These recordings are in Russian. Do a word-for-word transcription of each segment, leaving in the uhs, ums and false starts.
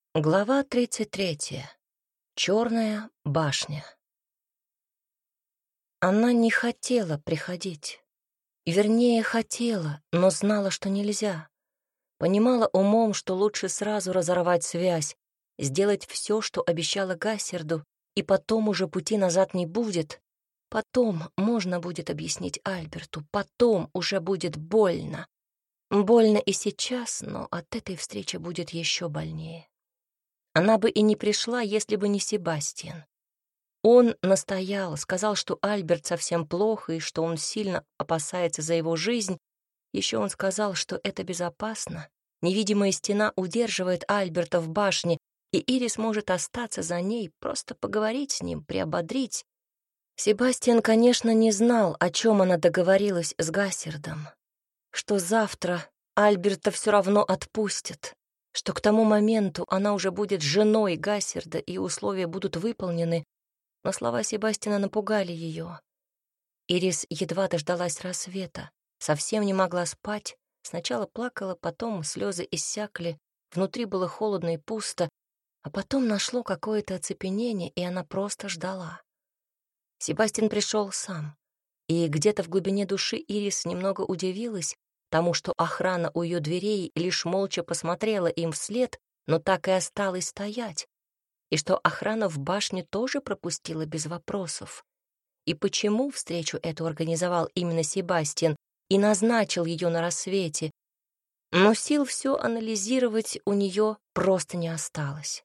Глава тридцать третья. Черная башня. Она не хотела приходить. Вернее, хотела, но знала, что нельзя. Понимала умом, что лучше сразу разорвать связь, сделать все, что обещала Гассерду, и потом уже пути назад не будет. Потом можно будет объяснить Альберту, потом уже будет больно. Больно и сейчас, но от этой встречи будет еще больнее. Она бы и не пришла, если бы не Себастьян. Он настоял, сказал, что Альберт совсем плохо и что он сильно опасается за его жизнь. Еще он сказал, что это безопасно. Невидимая стена удерживает Альберта в башне, и Ирис может остаться за ней, просто поговорить с ним, приободрить. Себастьян, конечно, не знал, о чем она договорилась с Гассердом. Что завтра Альберта все равно отпустят, что к тому моменту она уже будет женой Гассерда, и условия будут выполнены, но слова Себастьяна напугали ее. Ирис едва дождалась рассвета, совсем не могла спать, сначала плакала, потом слезы иссякли, внутри было холодно и пусто, а потом нашло какое-то оцепенение, и она просто ждала. Себастьян пришел сам, и где-то в глубине души Ирис немного удивилась тому, что охрана у ее дверей лишь молча посмотрела им вслед, но так и осталась стоять, и что охрана в башне тоже пропустила без вопросов. И почему встречу эту организовал именно Себастьян и назначил ее на рассвете, но сил все анализировать у нее просто не осталось.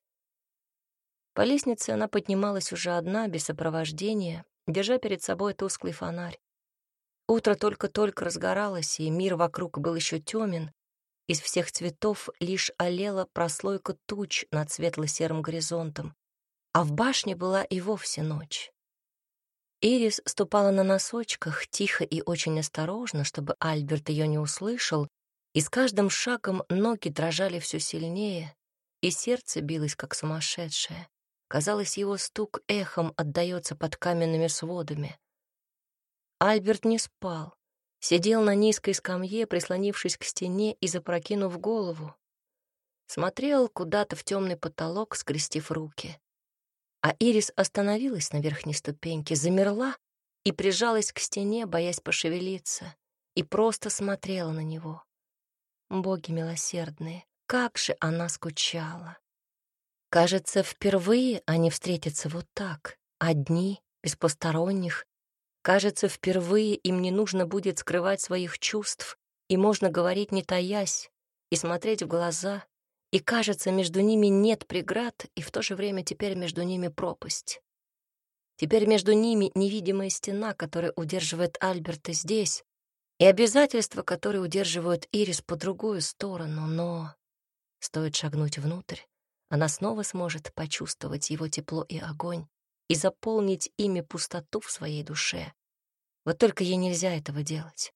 По лестнице она поднималась уже одна, без сопровождения, держа перед собой тусклый фонарь. Утро только-только разгоралось, и мир вокруг был еще темен. Из всех цветов лишь олела прослойка туч над светло-серым горизонтом, а в башне была и вовсе ночь. Ирис ступала на носочках, тихо и очень осторожно, чтобы Альберт ее не услышал, и с каждым шагом ноги дрожали все сильнее, и сердце билось, как сумасшедшее. Казалось, его стук эхом отдается под каменными сводами. Альберт не спал, сидел на низкой скамье, прислонившись к стене и запрокинув голову. Смотрел куда-то в темный потолок, скрестив руки. А Ирис остановилась на верхней ступеньке, замерла и прижалась к стене, боясь пошевелиться, и просто смотрела на него. Боги милосердные, как же она скучала! Кажется, впервые они встретятся вот так, одни, без посторонних. Кажется, впервые им не нужно будет скрывать своих чувств, и можно говорить не таясь, и смотреть в глаза. И, кажется, между ними нет преград, и в то же время теперь между ними пропасть. Теперь между ними невидимая стена, которая удерживает Альберта здесь, и обязательства, которые удерживают Ирис по другую сторону. Но стоит шагнуть внутрь, она снова сможет почувствовать его тепло и огонь и заполнить ими пустоту в своей душе. Вот только ей нельзя этого делать.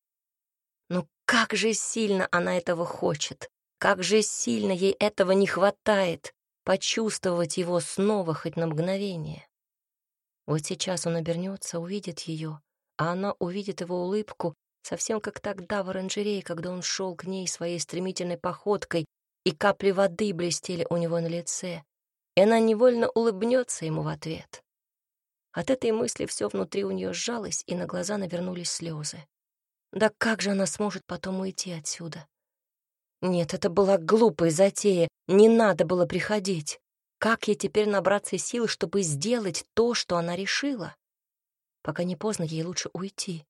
Но как же сильно она этого хочет! Как же сильно ей этого не хватает, почувствовать его снова хоть на мгновение. Вот сейчас он обернется, увидит ее, а она увидит его улыбку, совсем как тогда в оранжерее, когда он шел к ней своей стремительной походкой, и капли воды блестели у него на лице, и она невольно улыбнется ему в ответ. От этой мысли все внутри у нее сжалось, и на глаза навернулись слезы. Да как же она сможет потом уйти отсюда? Нет, это была глупая затея, не надо было приходить. Как ей теперь набраться сил, чтобы сделать то, что она решила? Пока не поздно, ей лучше уйти.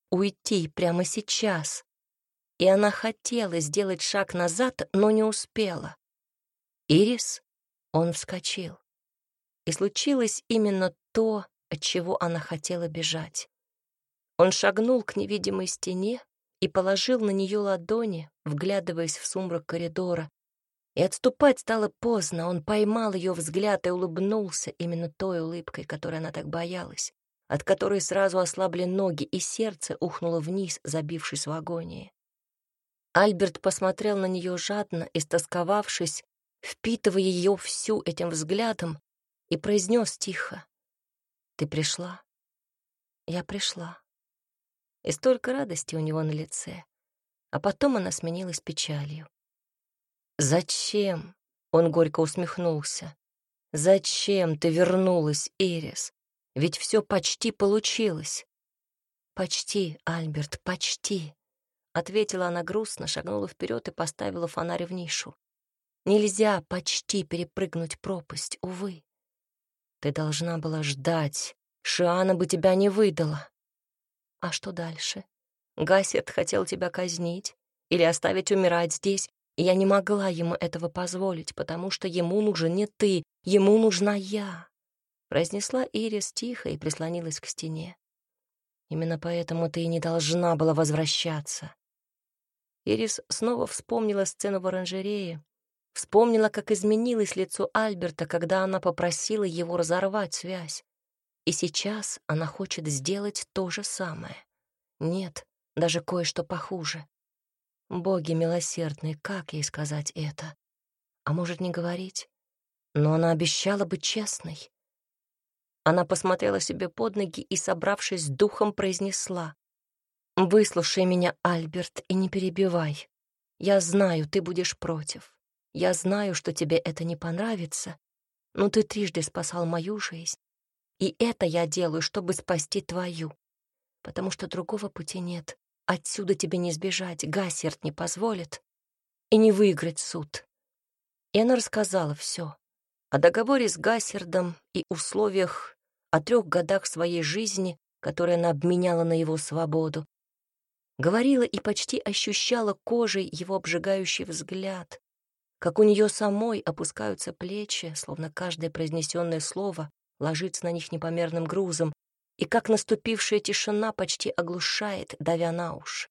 Уйти прямо сейчас. И она хотела сделать шаг назад, но не успела. «Ирис?» Он вскочил. И случилось именно то, от чего она хотела бежать. Он шагнул к невидимой стене и положил на нее ладони, вглядываясь в сумрак коридора. И отступать стало поздно, он поймал ее взгляд и улыбнулся именно той улыбкой, которой она так боялась, от которой сразу ослабли ноги, и сердце ухнуло вниз, забившись в агонии. Альберт посмотрел на нее жадно, истосковавшись, впитывая ее всю этим взглядом, и произнес тихо: «Ты пришла?» «Я пришла». И столько радости у него на лице, а потом она сменилась печалью. «Зачем? Он горько усмехнулся. «Зачем ты вернулась, Ирис? Ведь все почти получилось». «Почти, Альберт, почти», — ответила она грустно, шагнула вперед и поставила фонарь в нишу. «Нельзя почти перепрыгнуть пропасть, увы. Ты должна была ждать, Шиана бы тебя не выдала». «А что дальше? Гассет хотел тебя казнить или оставить умирать здесь, и я не могла ему этого позволить, потому что ему нужен не ты, ему нужна я», — произнесла Ирис тихо и прислонилась к стене. «Именно поэтому ты и не должна была возвращаться». Ирис снова вспомнила сцену в оранжерее, вспомнила, как изменилось лицо Альберта, когда она попросила его разорвать связь. И сейчас она хочет сделать то же самое. Нет, даже кое-что похуже. Боги милосердные, как ей сказать это? А может, не говорить? Но она обещала быть честной. Она посмотрела себе под ноги и, собравшись с духом, произнесла: «Выслушай меня, Альберт, и не перебивай. Я знаю, ты будешь против. Я знаю, что тебе это не понравится, но ты трижды спасал мою жизнь, и это я делаю, чтобы спасти твою, потому что другого пути нет. Отсюда тебе не сбежать, Гассерд не позволит, и не выиграть суд». И она рассказала все о договоре с Гассердом и условиях, о трех годах своей жизни, которые она обменяла на его свободу. Говорила и почти ощущала кожей его обжигающий взгляд, как у нее самой опускаются плечи, словно каждое произнесенное слово ложится на них непомерным грузом, и как наступившая тишина почти оглушает, давя на уши.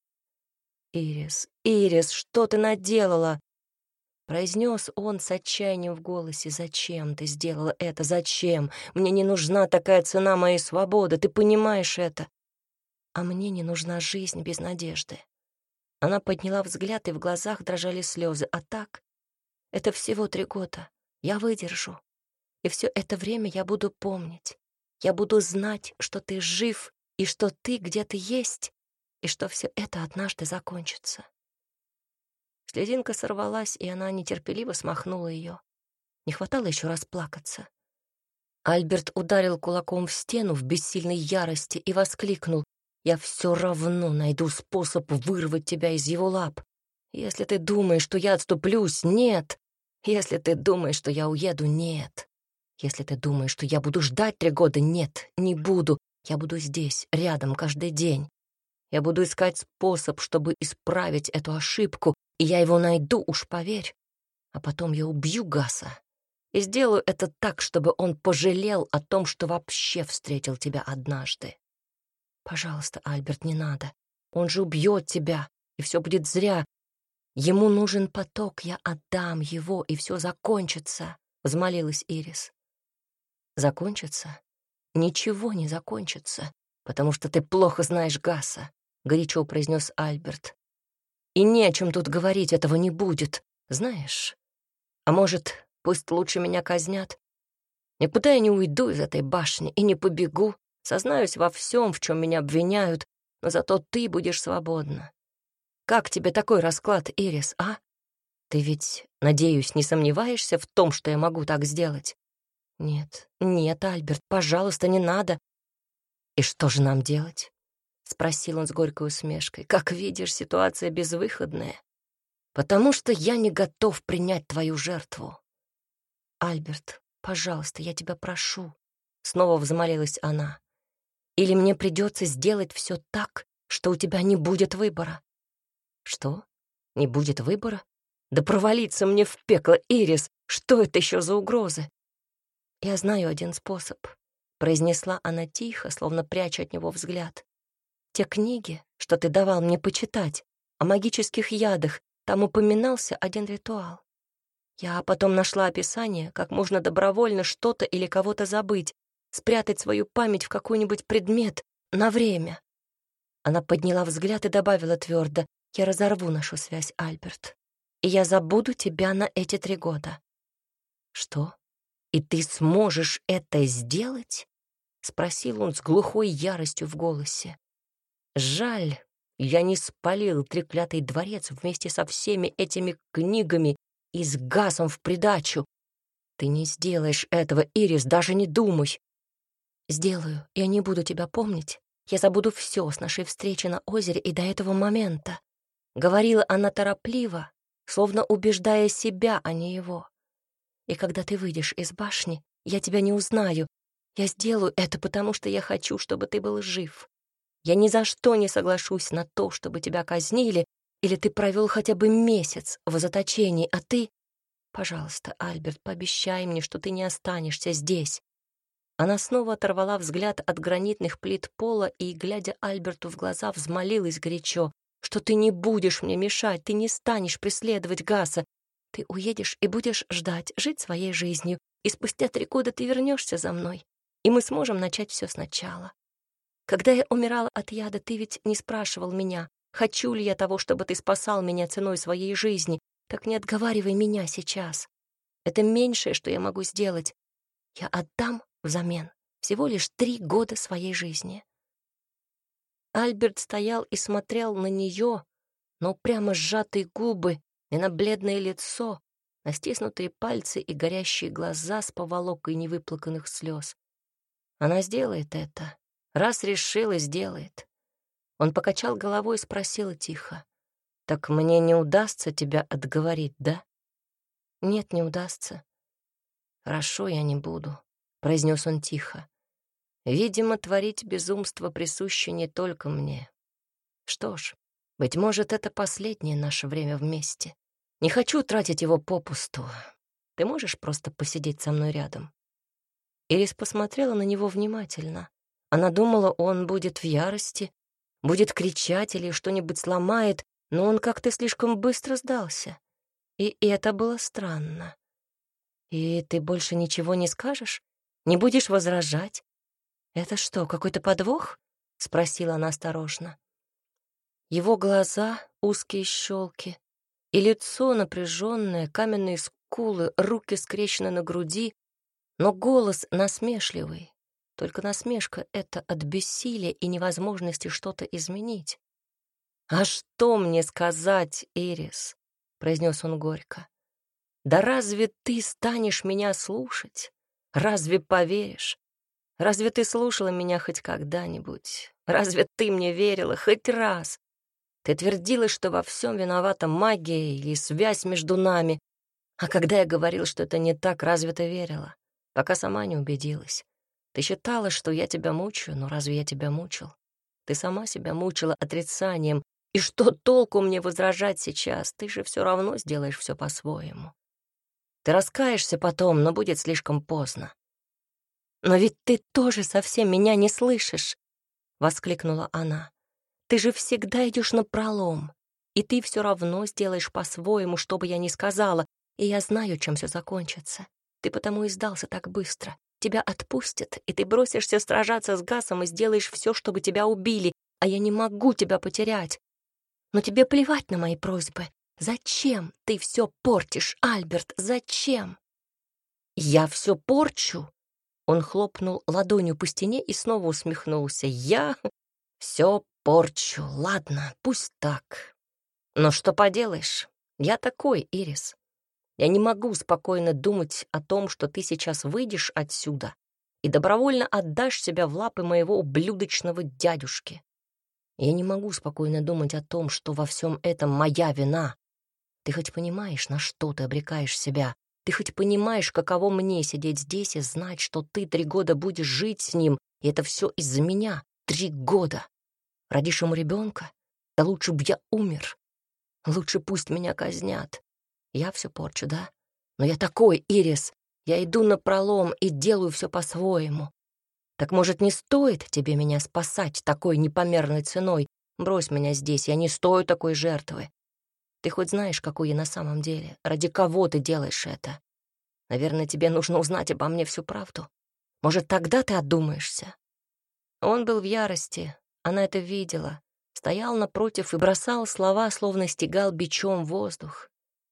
«Ирис, Ирис, что ты наделала?» Произнес он с отчаянием в голосе. «Зачем ты сделала это? Зачем? Мне не нужна такая цена моей свободы, ты понимаешь это? А мне не нужна жизнь без надежды». Она подняла взгляд, и в глазах дрожали слезы. «А так? Это всего три года. Я выдержу. И все это время я буду помнить. Я буду знать, что ты жив, и что ты где-то есть, и что все это однажды закончится». Слезинка сорвалась, и она нетерпеливо смахнула ее. Не хватало еще расплакаться. Альберт ударил кулаком в стену в бессильной ярости и воскликнул: «Я все равно найду способ вырвать тебя из его лап. Если ты думаешь, что я отступлюсь, нет. Если ты думаешь, что я уеду, нет. Если ты думаешь, что я буду ждать три года, нет, не буду. Я буду здесь, рядом, каждый день. Я буду искать способ, чтобы исправить эту ошибку, и я его найду, уж поверь. А потом я убью Гаса и сделаю это так, чтобы он пожалел о том, что вообще встретил тебя однажды. Пожалуйста, Альберт, не надо. Он же убьет тебя, и все будет зря. Ему нужен поток, я отдам его, и все закончится», — взмолилась Ирис. «Закончится? Ничего не закончится, потому что ты плохо знаешь Гаса», — горячо произнес Альберт. «И не о чем тут говорить, этого не будет, знаешь. А может, пусть лучше меня казнят? Никуда я не уйду из этой башни и не побегу, сознаюсь во всем, в чем меня обвиняют, но зато ты будешь свободна. Как тебе такой расклад, Ирис, а? Ты ведь, надеюсь, не сомневаешься в том, что я могу так сделать?» «Нет, нет, Альберт, пожалуйста, не надо». «И что же нам делать?» — спросил он с горькой усмешкой. «Как видишь, ситуация безвыходная, потому что я не готов принять твою жертву». «Альберт, пожалуйста, я тебя прошу», — снова взмолилась она. «Или мне придется сделать все так, что у тебя не будет выбора». «Что? Не будет выбора? Да провалиться мне в пекло, Ирис! Что это еще за угрозы?» «Я знаю один способ», — произнесла она тихо, словно пряча от него взгляд. «Те книги, что ты давал мне почитать, о магических ядах, там упоминался один ритуал. Я потом нашла описание, как можно добровольно что-то или кого-то забыть, спрятать свою память в какой-нибудь предмет на время». Она подняла взгляд и добавила твердо: «Я разорву нашу связь, Альберт, и я забуду тебя на эти три года». «Что? И ты сможешь это сделать?» — спросил он с глухой яростью в голосе. «Жаль, я не спалил треклятый дворец вместе со всеми этими книгами и с Гасом в придачу. Ты не сделаешь этого, Ирис, даже не думай. Сделаю, я не буду тебя помнить. Я забуду все с нашей встречи на озере и до этого момента. Говорила она торопливо, словно убеждая себя, а не его. И когда ты выйдешь из башни, я тебя не узнаю. Я сделаю это, потому что я хочу, чтобы ты был жив. Я ни за что не соглашусь на то, чтобы тебя казнили, или ты провел хотя бы месяц в заточении, а ты... Пожалуйста, Альберт, пообещай мне, что ты не останешься здесь. Она снова оторвала взгляд от гранитных плит пола и, глядя Альберту в глаза, взмолилась горячо, что ты не будешь мне мешать, ты не станешь преследовать Гаса. Ты уедешь и будешь ждать, жить своей жизнью, и спустя три года ты вернешься за мной, и мы сможем начать все сначала. Когда я умирала от яда, ты ведь не спрашивал меня, хочу ли я того, чтобы ты спасал меня ценой своей жизни. Так не отговаривай меня сейчас. Это меньшее, что я могу сделать. Я отдам взамен всего лишь три года своей жизни. Альберт стоял и смотрел на нее, но прямо сжатые губы и на бледное лицо, на стиснутые пальцы и горящие глаза с поволокой невыплаканных слез. Она сделает это. Раз решила, сделает. Он покачал головой и спросил тихо. «Так мне не удастся тебя отговорить, да?» «Нет, не удастся». «Хорошо, я не буду», — произнес он тихо. «Видимо, творить безумство присуще не только мне. Что ж, быть может, это последнее наше время вместе. Не хочу тратить его попусту. Ты можешь просто посидеть со мной рядом?» Ирис посмотрела на него внимательно. Она думала, он будет в ярости, будет кричать или что-нибудь сломает, но он как-то слишком быстро сдался. И это было странно. «И ты больше ничего не скажешь? Не будешь возражать? Это что, какой-то подвох?» — спросила она осторожно. Его глаза, узкие щелки, и лицо напряженное, каменные скулы, руки скрещены на груди, но голос насмешливый. Только насмешка — это от бессилия и невозможности что-то изменить. «А что мне сказать, Ирис?» — произнес он горько. «Да разве ты станешь меня слушать? Разве поверишь? Разве ты слушала меня хоть когда-нибудь? Разве ты мне верила хоть раз? Ты твердила, что во всем виновата магия или связь между нами. А когда я говорил, что это не так, разве ты верила? Пока сама не убедилась. Ты считала, что я тебя мучаю, но разве я тебя мучил? Ты сама себя мучила отрицанием. И что толку мне возражать сейчас? Ты же все равно сделаешь все по-своему. Ты раскаешься потом, но будет слишком поздно. «Но ведь ты тоже совсем меня не слышишь!» — воскликнула она. «Ты же всегда идешь напролом, и ты все равно сделаешь по-своему, что бы я ни сказала, и я знаю, чем все закончится. Ты потому и сдался так быстро. Тебя отпустят, и ты бросишься сражаться с Гасом и сделаешь все, чтобы тебя убили, а я не могу тебя потерять. Но тебе плевать на мои просьбы. Зачем ты все портишь, Альберт? Зачем?» «Я все порчу?» Он хлопнул ладонью по стене и снова усмехнулся. «Я все порчу. Ладно, пусть так. Но что поделаешь? Я такой, Ирис. Я не могу спокойно думать о том, что ты сейчас выйдешь отсюда и добровольно отдашь себя в лапы моего ублюдочного дядюшки. Я не могу спокойно думать о том, что во всем этом моя вина. Ты хоть понимаешь, на что ты обрекаешь себя? Ты хоть понимаешь, каково мне сидеть здесь и знать, что ты три года будешь жить с ним, и это все из-за меня? Три года. Родишь ему ребенка? Да лучше б я умер. Лучше пусть меня казнят. Я все порчу, да? Но я такой, Ирис. Я иду напролом и делаю все по-своему. Так, может, не стоит тебе меня спасать такой непомерной ценой? Брось меня здесь, я не стою такой жертвы. Ты хоть знаешь, какой я на самом деле? Ради кого ты делаешь это? Наверное, тебе нужно узнать обо мне всю правду. Может, тогда ты отдумаешься?» Он был в ярости, она это видела, стоял напротив и бросал слова, словно стегал бичом воздух.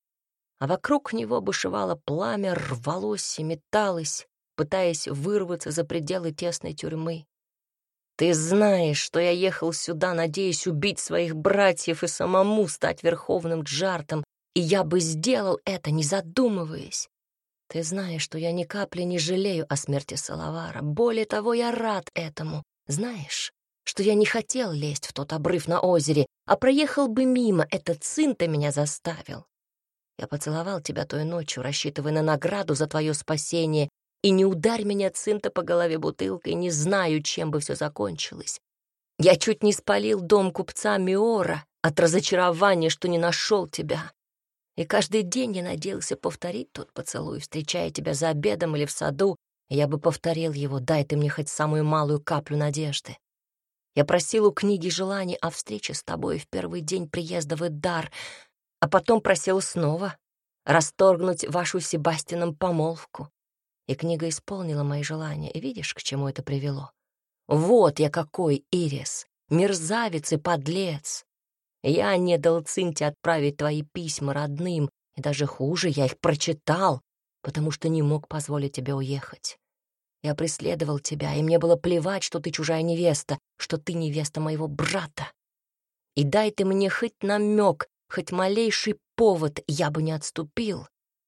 А вокруг него бушевало пламя, рвалось и металось, пытаясь вырваться за пределы тесной тюрьмы. «Ты знаешь, что я ехал сюда, надеясь убить своих братьев и самому стать верховным Джартом. и я бы сделал это, не задумываясь. Ты знаешь, что я ни капли не жалею о смерти Салавара. Более того, я рад этому. Знаешь, что я не хотел лезть в тот обрыв на озере, а проехал бы мимо, этот сын ты меня заставил. Я поцеловал тебя той ночью, рассчитывая на награду за твое спасение, и не ударь меня, Цинта, по голове бутылкой, не знаю, чем бы все закончилось. Я чуть не спалил дом купца Миора от разочарования, что не нашел тебя. И каждый день я надеялся повторить тот поцелуй, встречая тебя за обедом или в саду, и я бы повторил его, дай ты мне хоть самую малую каплю надежды. Я просил у книги желаний о встрече с тобой в первый день приезда в Эддар, а потом просил снова расторгнуть вашу с Себастьяном помолвку. И книга исполнила мои желания, и видишь, к чему это привело? Вот я какой, Ирис, мерзавец и подлец. Я не дал Цинте отправить твои письма родным, и даже хуже, я их прочитал, потому что не мог позволить тебе уехать. Я преследовал тебя, и мне было плевать, что ты чужая невеста, что ты невеста моего брата. И дай ты мне хоть намек, хоть малейший повод, я бы не отступил.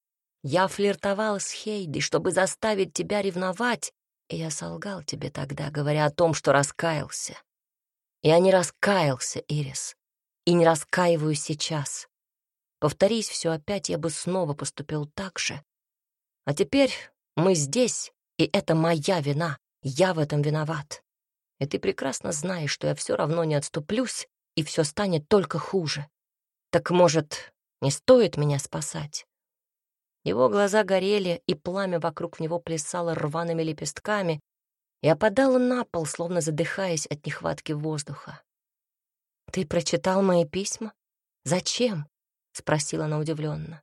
Я флиртовал с Хейди, чтобы заставить тебя ревновать, и я солгал тебе тогда, говоря о том, что раскаялся. Я не раскаялся, Ирис, и не раскаиваюсь сейчас. Повторись все опять, я бы снова поступил так же. А теперь мы здесь, и это моя вина, я в этом виноват. И ты прекрасно знаешь, что я все равно не отступлюсь, и все станет только хуже. Так, может, не стоит меня спасать?» Его глаза горели, и пламя вокруг него плясало рваными лепестками, и опадало на пол, словно задыхаясь от нехватки воздуха. «Ты прочитал мои письма? Зачем?» — спросила она удивленно.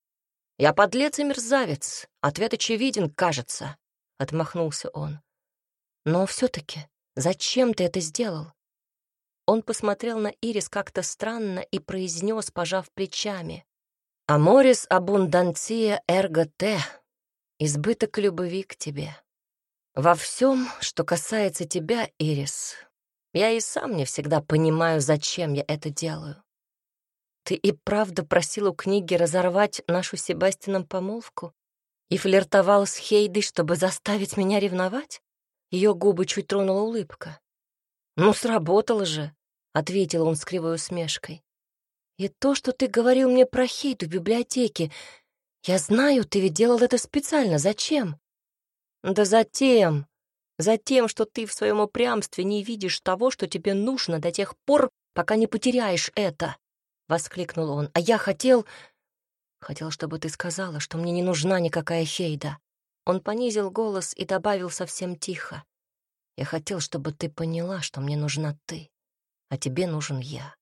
«Я подлец и мерзавец. Ответ очевиден, кажется», — отмахнулся он. «Но все-таки зачем ты это сделал?» Он посмотрел на Ирис как-то странно и произнес, пожав плечами: «Аморис абундантия эрго те» — избыток любви к тебе. Во всем, что касается тебя, Ирис, я и сам не всегда понимаю, зачем я это делаю. Ты и правда просил у книги разорвать нашу с Себастьяном помолвку и флиртовал с Хейдой, чтобы заставить меня ревновать? Ее губы чуть тронула улыбка. «Ну, сработало же», — ответил он с кривой усмешкой. «И то, что ты говорил мне про Хейду в библиотеке, я знаю, ты ведь делал это специально. Зачем?» «Да затем, затем, что ты в своем упрямстве не видишь того, что тебе нужно до тех пор, пока не потеряешь это», — воскликнул он. «А я хотел... хотел, чтобы ты сказала, что мне не нужна никакая Хейда». Он понизил голос и добавил совсем тихо: «Я хотел, чтобы ты поняла, что мне нужна ты, а тебе нужен я».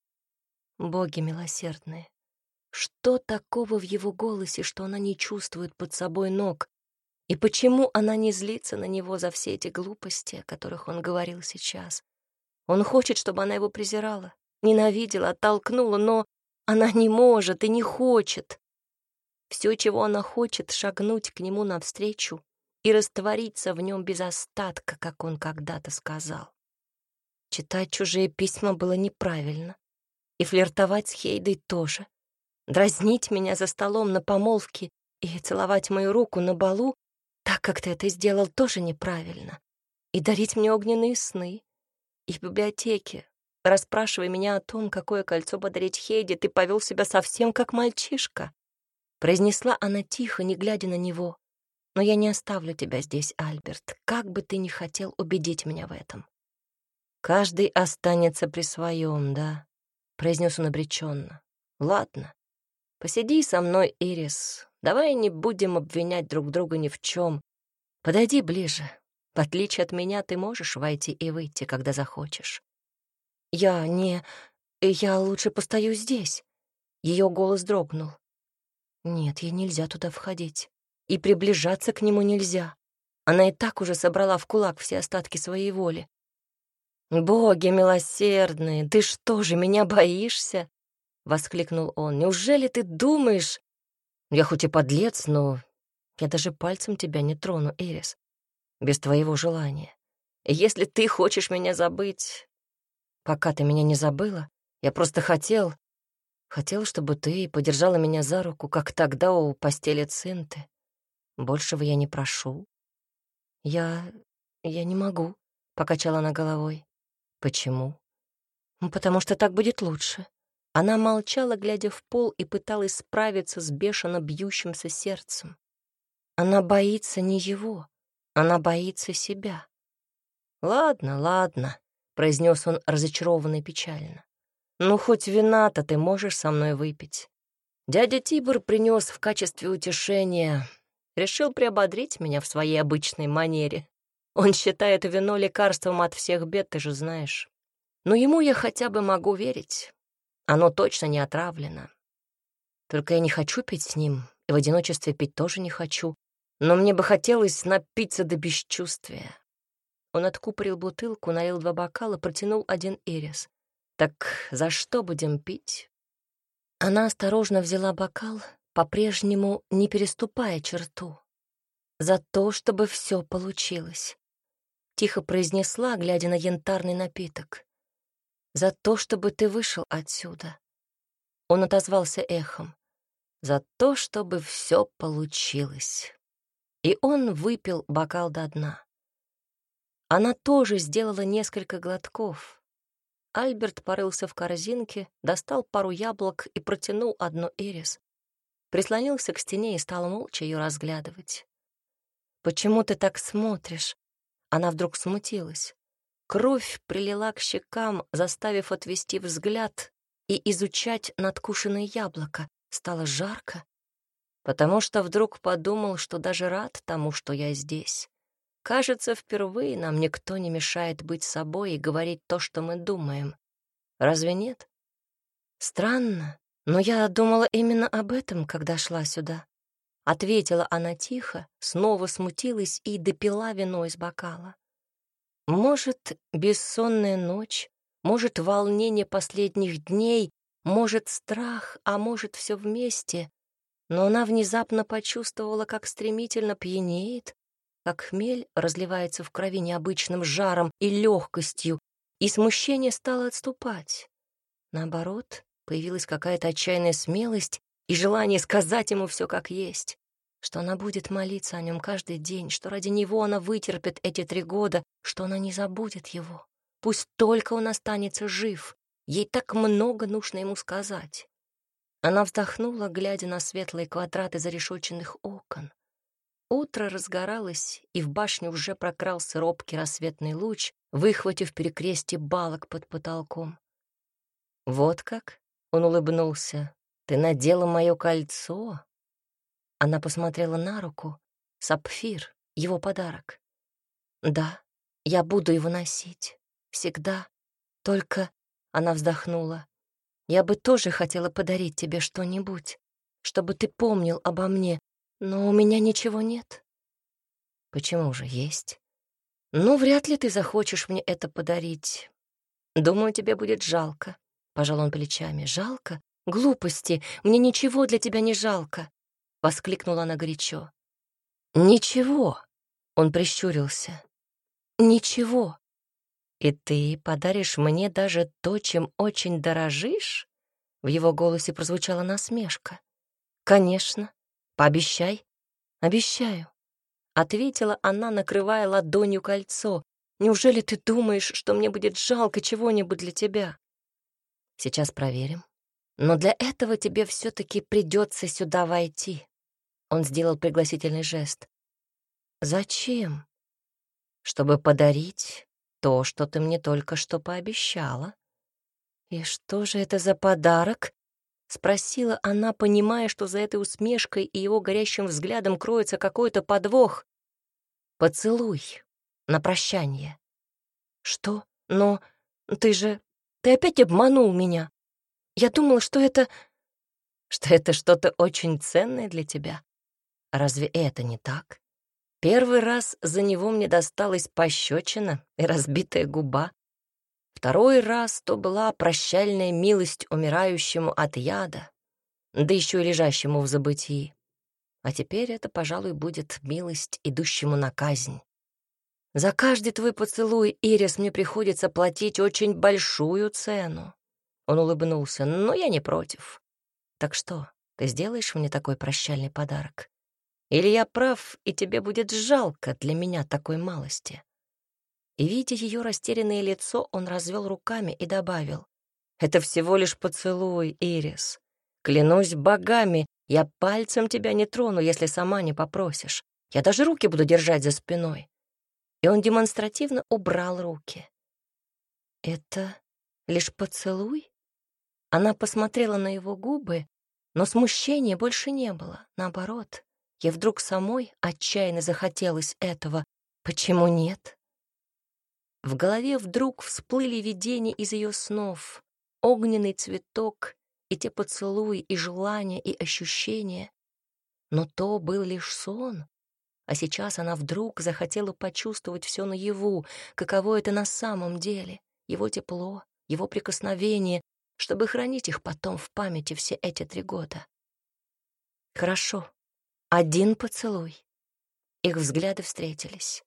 Боги милосердные, что такого в его голосе, что она не чувствует под собой ног? И почему она не злится на него за все эти глупости, о которых он говорил сейчас? Он хочет, чтобы она его презирала, ненавидела, оттолкнула, но она не может и не хочет. Все, чего она хочет, шагнуть к нему навстречу и раствориться в нем без остатка, как он когда-то сказал. Читать чужие письма было неправильно. И флиртовать с Хейдой тоже. Дразнить меня за столом на помолвке и целовать мою руку на балу, так как ты это сделал, тоже неправильно. И дарить мне огненные сны. И в библиотеке, расспрашивая меня о том, какое кольцо подарить Хейде, ты повел себя совсем как мальчишка. Произнесла она тихо, не глядя на него. Но я не оставлю тебя здесь, Альберт, как бы ты ни хотел убедить меня в этом. Каждый останется при своем, да? — произнес он обреченно. «Ладно, посиди со мной, Ирис. Давай не будем обвинять друг друга ни в чем. Подойди ближе. В отличие от меня, ты можешь войти и выйти, когда захочешь». «Я не... я лучше постою здесь». Ее голос дрогнул. «Нет, ей нельзя туда входить. И приближаться к нему нельзя. Она и так уже собрала в кулак все остатки своей воли». «Боги милосердные, ты что же, меня боишься?» — воскликнул он. «Неужели ты думаешь...» «Я хоть и подлец, но я даже пальцем тебя не трону, Эрис, без твоего желания. И если ты хочешь меня забыть... Пока ты меня не забыла, я просто хотел... Хотел, чтобы ты подержала меня за руку, как тогда у постели Цинты. Большего я не прошу. Я... я не могу, — покачала она головой. Почему? Ну, потому что так будет лучше. Она молчала, глядя в пол, и пыталась справиться с бешено бьющимся сердцем. Она боится не его, она боится себя. «Ладно, ладно», — произнес он разочарованно и печально. «Ну, хоть вина-то ты можешь со мной выпить. Дядя Тибор принес в качестве утешения, решил приободрить меня в своей обычной манере. Он считает вино лекарством от всех бед, ты же знаешь. Но ему я хотя бы могу верить. Оно точно не отравлено. Только я не хочу пить с ним, и в одиночестве пить тоже не хочу. Но мне бы хотелось напиться до бесчувствия». Он откупорил бутылку, налил два бокала, протянул один ирис. «Так за что будем пить?» Она осторожно взяла бокал, по-прежнему не переступая черту. «За то, чтобы все получилось», — тихо произнесла, глядя на янтарный напиток. «За то, чтобы ты вышел отсюда». Он отозвался эхом. «За то, чтобы все получилось». И он выпил бокал до дна. Она тоже сделала несколько глотков. Альберт порылся в корзинке, достал пару яблок и протянул одну ирис. Прислонился к стене и стал молча ее разглядывать. «Почему ты так смотришь?» Она вдруг смутилась. Кровь прилила к щекам, заставив отвести взгляд и изучать надкушенное яблоко. Стало жарко, потому что вдруг подумал, что даже рад тому, что я здесь. Кажется, впервые нам никто не мешает быть собой и говорить то, что мы думаем. Разве нет? Странно, но я думала именно об этом, когда шла сюда. Ответила она тихо, снова смутилась и допила вино из бокала. Может, бессонная ночь, может, волнение последних дней, может, страх, а может, все вместе. Но она внезапно почувствовала, как стремительно пьянеет, как хмель разливается в крови необычным жаром и легкостью, и смущение стало отступать. Наоборот, появилась какая-то отчаянная смелость и желание сказать ему все как есть, что она будет молиться о нем каждый день, что ради него она вытерпит эти три года, что она не забудет его. Пусть только он останется жив, ей так много нужно ему сказать. Она вздохнула, глядя на светлые квадраты зарешоченных окон. Утро разгоралось, и в башню уже прокрался робкий рассветный луч, выхватив перекрестие балок под потолком. «Вот как?» — он улыбнулся. «Ты надела мое кольцо?» Она посмотрела на руку. Сапфир, его подарок. «Да, я буду его носить. Всегда. Только...» — она вздохнула. «Я бы тоже хотела подарить тебе что-нибудь, чтобы ты помнил обо мне. Но у меня ничего нет». «Почему же есть?» «Ну, вряд ли ты захочешь мне это подарить. Думаю, тебе будет жалко», — пожал он плечами. «Жалко? Глупости! Мне ничего для тебя не жалко!» — воскликнула она горячо. «Ничего!» — он прищурился. «Ничего! И ты подаришь мне даже то, чем очень дорожишь?» В его голосе прозвучала насмешка. «Конечно. Пообещай». «Обещаю», — ответила она, накрывая ладонью кольцо. «Неужели ты думаешь, что мне будет жалко чего-нибудь для тебя?» «Сейчас проверим. Но для этого тебе все-таки придется сюда войти». Он сделал пригласительный жест. «Зачем?» «Чтобы подарить то, что ты мне только что пообещала». «И что же это за подарок?» — спросила она, понимая, что за этой усмешкой и его горящим взглядом кроется какой-то подвох. «Поцелуй на прощание». «Что? Но ты же... Ты опять обманул меня. Я думала, что это... что это что-то очень ценное для тебя. Разве это не так? Первый раз за него мне досталась пощечина и разбитая губа. Второй раз то была прощальная милость умирающему от яда, да еще и лежащему в забытии. А теперь это, пожалуй, будет милость, идущему на казнь. За каждый твой поцелуй, Ирис, мне приходится платить очень большую цену. Он улыбнулся. «Но я не против. Так что, ты сделаешь мне такой прощальный подарок? Или я прав, и тебе будет жалко для меня такой малости?» И, видя ее растерянное лицо, он развел руками и добавил: «Это всего лишь поцелуй, Ирис. Клянусь богами, я пальцем тебя не трону, если сама не попросишь. Я даже руки буду держать за спиной». И он демонстративно убрал руки. «Это лишь поцелуй?» Она посмотрела на его губы, но смущения больше не было. Наоборот, ей вдруг самой отчаянно захотелось этого. Почему нет? В голове вдруг всплыли видения из ее снов, огненный цветок и те поцелуи, и желания, и ощущения. Но то был лишь сон, а сейчас она вдруг захотела почувствовать все наяву, каково это на самом деле, его тепло, его прикосновение, чтобы хранить их потом в памяти все эти три года. Хорошо, один поцелуй. Их взгляды встретились.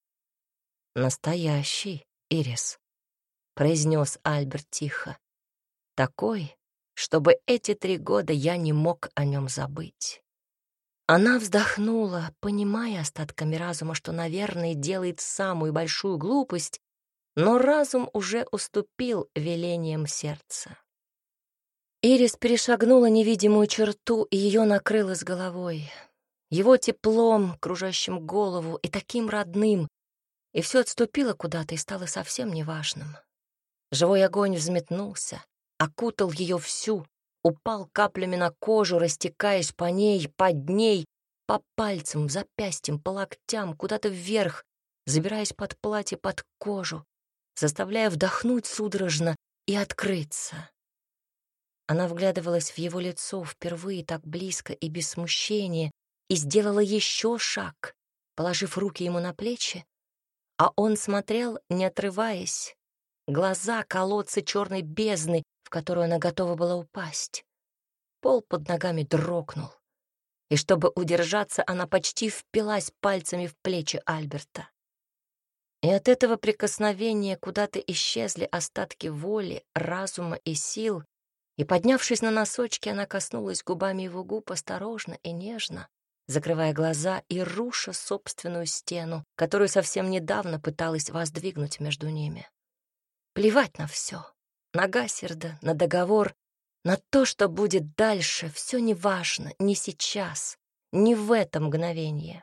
«Настоящий, Ирис», — произнес Альберт тихо. «Такой, чтобы эти три года я не мог о нем забыть». Она вздохнула, понимая остатками разума, что, наверное, делает самую большую глупость, но разум уже уступил велениям сердца. Ирис перешагнула невидимую черту, и ее накрыло с головой. Его теплом, кружащим голову, и таким родным, и все отступило куда-то и стало совсем неважным. Живой огонь взметнулся, окутал ее всю, упал каплями на кожу, растекаясь по ней, под ней, по пальцам, запястьям, по локтям, куда-то вверх, забираясь под платье, под кожу, заставляя вдохнуть судорожно и открыться. Она вглядывалась в его лицо впервые так близко и без смущения и сделала еще шаг, положив руки ему на плечи, а он смотрел, не отрываясь, глаза колодца черной бездны, в которую она готова была упасть. Пол под ногами дрогнул, и чтобы удержаться, она почти впилась пальцами в плечи Альберта. И от этого прикосновения куда-то исчезли остатки воли, разума и сил, и, поднявшись на носочки, она коснулась губами его губ осторожно и нежно, закрывая глаза и руша собственную стену, которую совсем недавно пыталась воздвигнуть между ними. Плевать на все, на Гассерда, на договор, на то, что будет дальше, все неважно, не сейчас, не в это мгновение.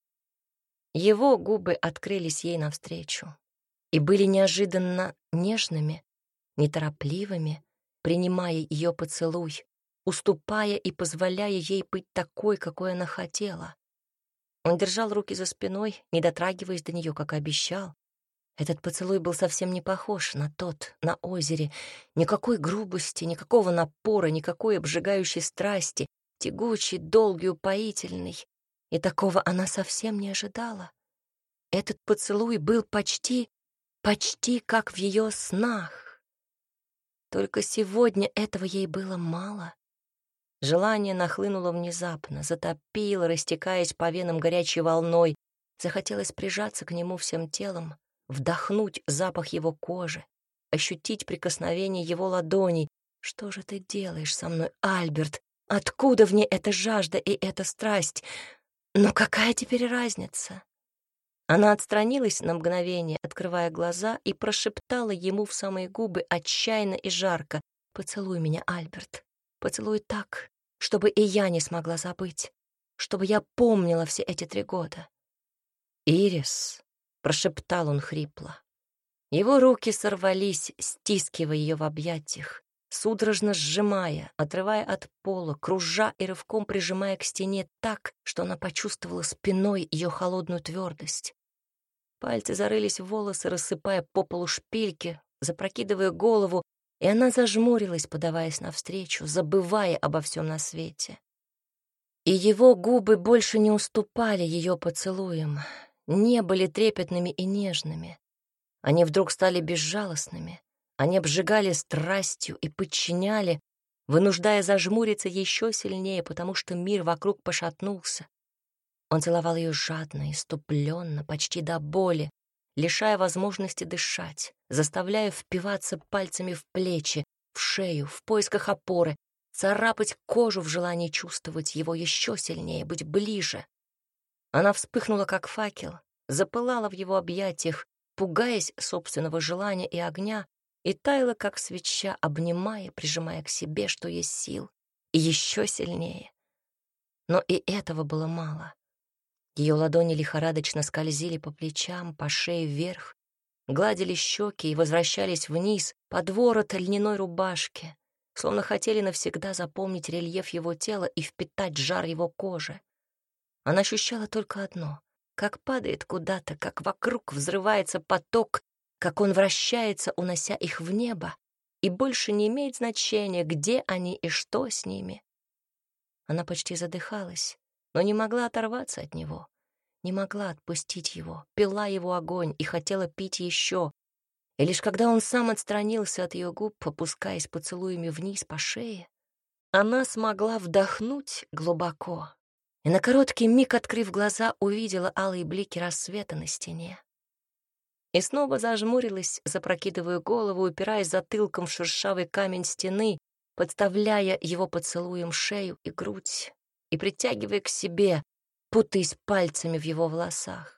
Его губы открылись ей навстречу и были неожиданно нежными, неторопливыми, принимая ее поцелуй, уступая и позволяя ей быть такой, какой она хотела. Он держал руки за спиной, не дотрагиваясь до нее, как и обещал. Этот поцелуй был совсем не похож на тот, на озере. Никакой грубости, никакого напора, никакой обжигающей страсти, тягучий, долгий, упоительный. И такого она совсем не ожидала. Этот поцелуй был почти, почти как в ее снах. Только сегодня этого ей было мало. Желание нахлынуло внезапно, затопило, растекаясь по венам горячей волной. Захотелось прижаться к нему всем телом, вдохнуть запах его кожи, ощутить прикосновение его ладоней. «Что же ты делаешь со мной, Альберт? Откуда в ней эта жажда и эта страсть? Но какая теперь разница?» Она отстранилась на мгновение, открывая глаза, и прошептала ему в самые губы отчаянно и жарко: «Поцелуй меня, Альберт, поцелуй так, чтобы и я не смогла забыть, чтобы я помнила все эти три года». «Ирис», — прошептал он хрипло. Его руки сорвались, стискивая ее в объятиях, судорожно сжимая, отрывая от пола, кружа и рывком прижимая к стене так, что она почувствовала спиной ее холодную твердость. Пальцы зарылись в волосы, рассыпая по полу шпильки, запрокидывая голову, и она зажмурилась, подаваясь навстречу, забывая обо всем на свете. И его губы больше не уступали ее поцелуям, не были трепетными и нежными. Они вдруг стали безжалостными, они обжигали страстью и подчиняли, вынуждая зажмуриться еще сильнее, потому что мир вокруг пошатнулся. Он целовал ее жадно, иступленно, почти до боли, лишая возможности дышать, заставляя впиваться пальцами в плечи, в шею, в поисках опоры, царапать кожу в желании чувствовать его еще сильнее, быть ближе. Она вспыхнула, как факел, запылала в его объятиях, пугаясь собственного желания и огня, и таяла, как свеча, обнимая, прижимая к себе, что есть сил, и еще сильнее. Но и этого было мало. Ее ладони лихорадочно скользили по плечам, по шее вверх, гладили щеки и возвращались вниз под ворот льняной рубашки, словно хотели навсегда запомнить рельеф его тела и впитать жар его кожи. Она ощущала только одно — как падает куда-то, как вокруг взрывается поток, как он вращается, унося их в небо, и больше не имеет значения, где они и что с ними. Она почти задыхалась, но не могла оторваться от него, не могла отпустить его, пила его огонь и хотела пить еще. И лишь когда он сам отстранился от ее губ, опускаясь поцелуями вниз по шее, она смогла вдохнуть глубоко и на короткий миг, открыв глаза, увидела алые блики рассвета на стене. И снова зажмурилась, запрокидывая голову, упираясь затылком в шершавый камень стены, подставляя его поцелуем шею и грудь и притягивая к себе, путаясь пальцами в его волосах.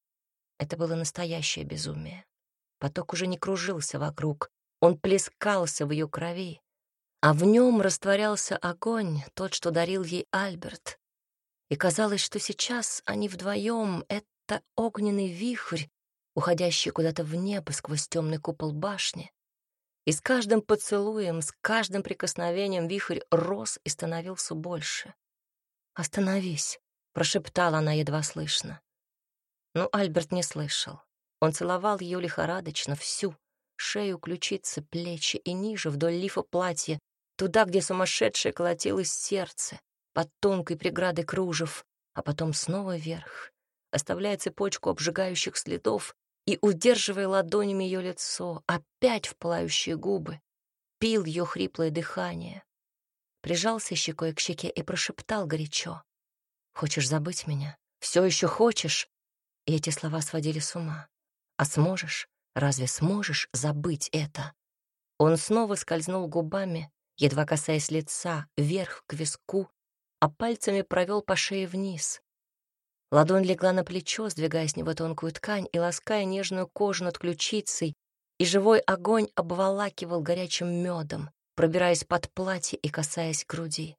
Это было настоящее безумие. Поток уже не кружился вокруг, он плескался в ее крови, а в нем растворялся огонь, тот, что дарил ей Альберт. И казалось, что сейчас они вдвоем — это огненный вихрь, уходящий куда-то в небо сквозь темный купол башни. И с каждым поцелуем, с каждым прикосновением вихрь рос и становился больше. «Остановись», — прошептала она едва слышно. Но Альберт не слышал. Он целовал ее лихорадочно, всю, шею, ключицы, плечи и ниже, вдоль лифа платья, туда, где сумасшедшее колотилось сердце, под тонкой преградой кружев, а потом снова вверх, оставляя цепочку обжигающих следов и, удерживая ладонями ее лицо, опять в пылающие губы, пил ее хриплое дыхание, прижался щекой к щеке и прошептал горячо: «Хочешь забыть меня? Все еще хочешь?» И эти слова сводили с ума. «А сможешь? Разве сможешь забыть это?» Он снова скользнул губами, едва касаясь лица, вверх к виску, а пальцами провел по шее вниз. Ладонь легла на плечо, сдвигая с него тонкую ткань и лаская нежную кожу над ключицей, и живой огонь обволакивал горячим медом, пробираясь под платье и касаясь груди.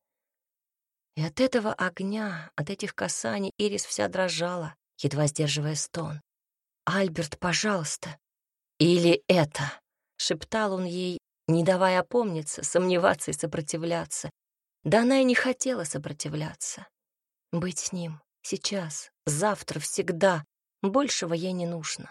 И от этого огня, от этих касаний Ирис вся дрожала, едва сдерживая стон. «Альберт, пожалуйста!» «Или это!» — шептал он ей, не давая опомниться, сомневаться и сопротивляться. Да она и не хотела сопротивляться. Быть с ним сейчас, завтра, всегда. Большего ей не нужно.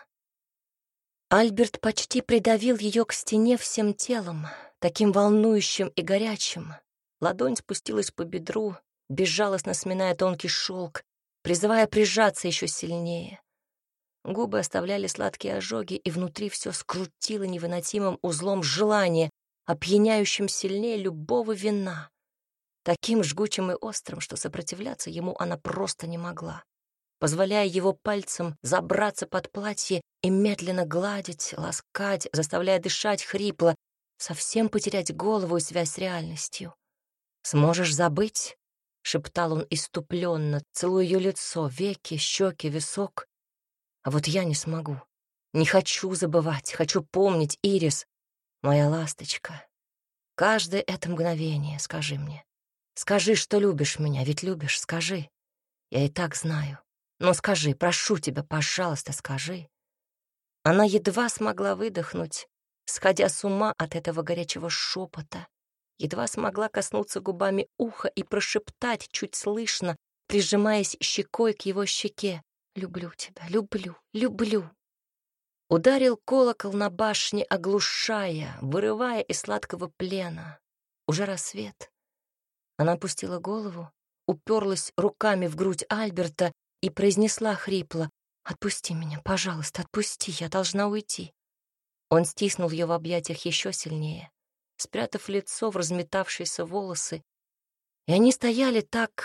Альберт почти придавил ее к стене всем телом, таким волнующим и горячим. Ладонь спустилась по бедру, безжалостно сминая тонкий шелк, призывая прижаться еще сильнее. Губы оставляли сладкие ожоги, и внутри все скрутило невыносимым узлом желания, опьяняющим сильнее любого вина, таким жгучим и острым, что сопротивляться ему она просто не могла, позволяя его пальцам забраться под платье и медленно гладить, ласкать, заставляя дышать хрипло, совсем потерять голову и связь с реальностью. «Сможешь забыть?» — шептал он иступленно, целуя ее лицо, веки, щеки, висок. «А вот я не смогу. Не хочу забывать, хочу помнить, Ирис, моя ласточка. Каждое это мгновение скажи мне. Скажи, что любишь меня, ведь любишь, скажи. Я и так знаю. Но скажи, прошу тебя, пожалуйста, скажи». Она едва смогла выдохнуть, сходя с ума от этого горячего шепота, едва смогла коснуться губами уха и прошептать чуть слышно, прижимаясь щекой к его щеке: «Люблю тебя, люблю, люблю». Ударил колокол на башне, оглушая, вырывая из сладкого плена. Уже рассвет. Она опустила голову, уперлась руками в грудь Альберта и произнесла хрипло: «Отпусти меня, пожалуйста, отпусти, я должна уйти». Он стиснул ее в объятиях еще сильнее, спрятав лицо в разметавшиеся волосы. И они стояли так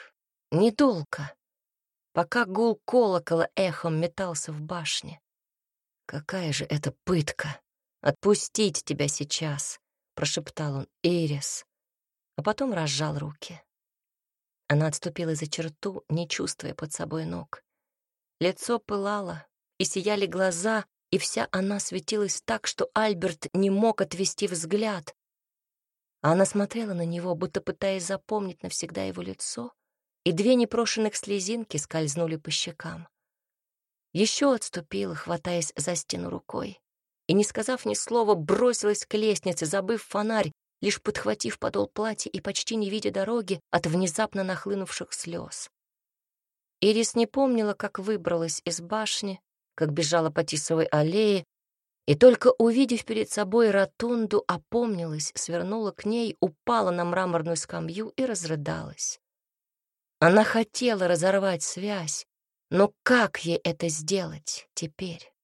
недолго, пока гул колокола эхом метался в башне. «Какая же это пытка! Отпустить тебя сейчас!» прошептал он. «Ирис». А потом разжал руки. Она отступила за черту, не чувствуя под собой ног. Лицо пылало, и сияли глаза, и вся она светилась так, что Альберт не мог отвести взгляд. А она смотрела на него, будто пытаясь запомнить навсегда его лицо, и две непрошенных слезинки скользнули по щекам. Еще отступила, хватаясь за стену рукой, и, не сказав ни слова, бросилась к лестнице, забыв фонарь, лишь подхватив подол платья и почти не видя дороги от внезапно нахлынувших слез. Ирис не помнила, как выбралась из башни, как бежала по Тисовой аллее, и только увидев перед собой ротонду, опомнилась, свернула к ней, упала на мраморную скамью и разрыдалась. Она хотела разорвать связь, но как ей это сделать теперь?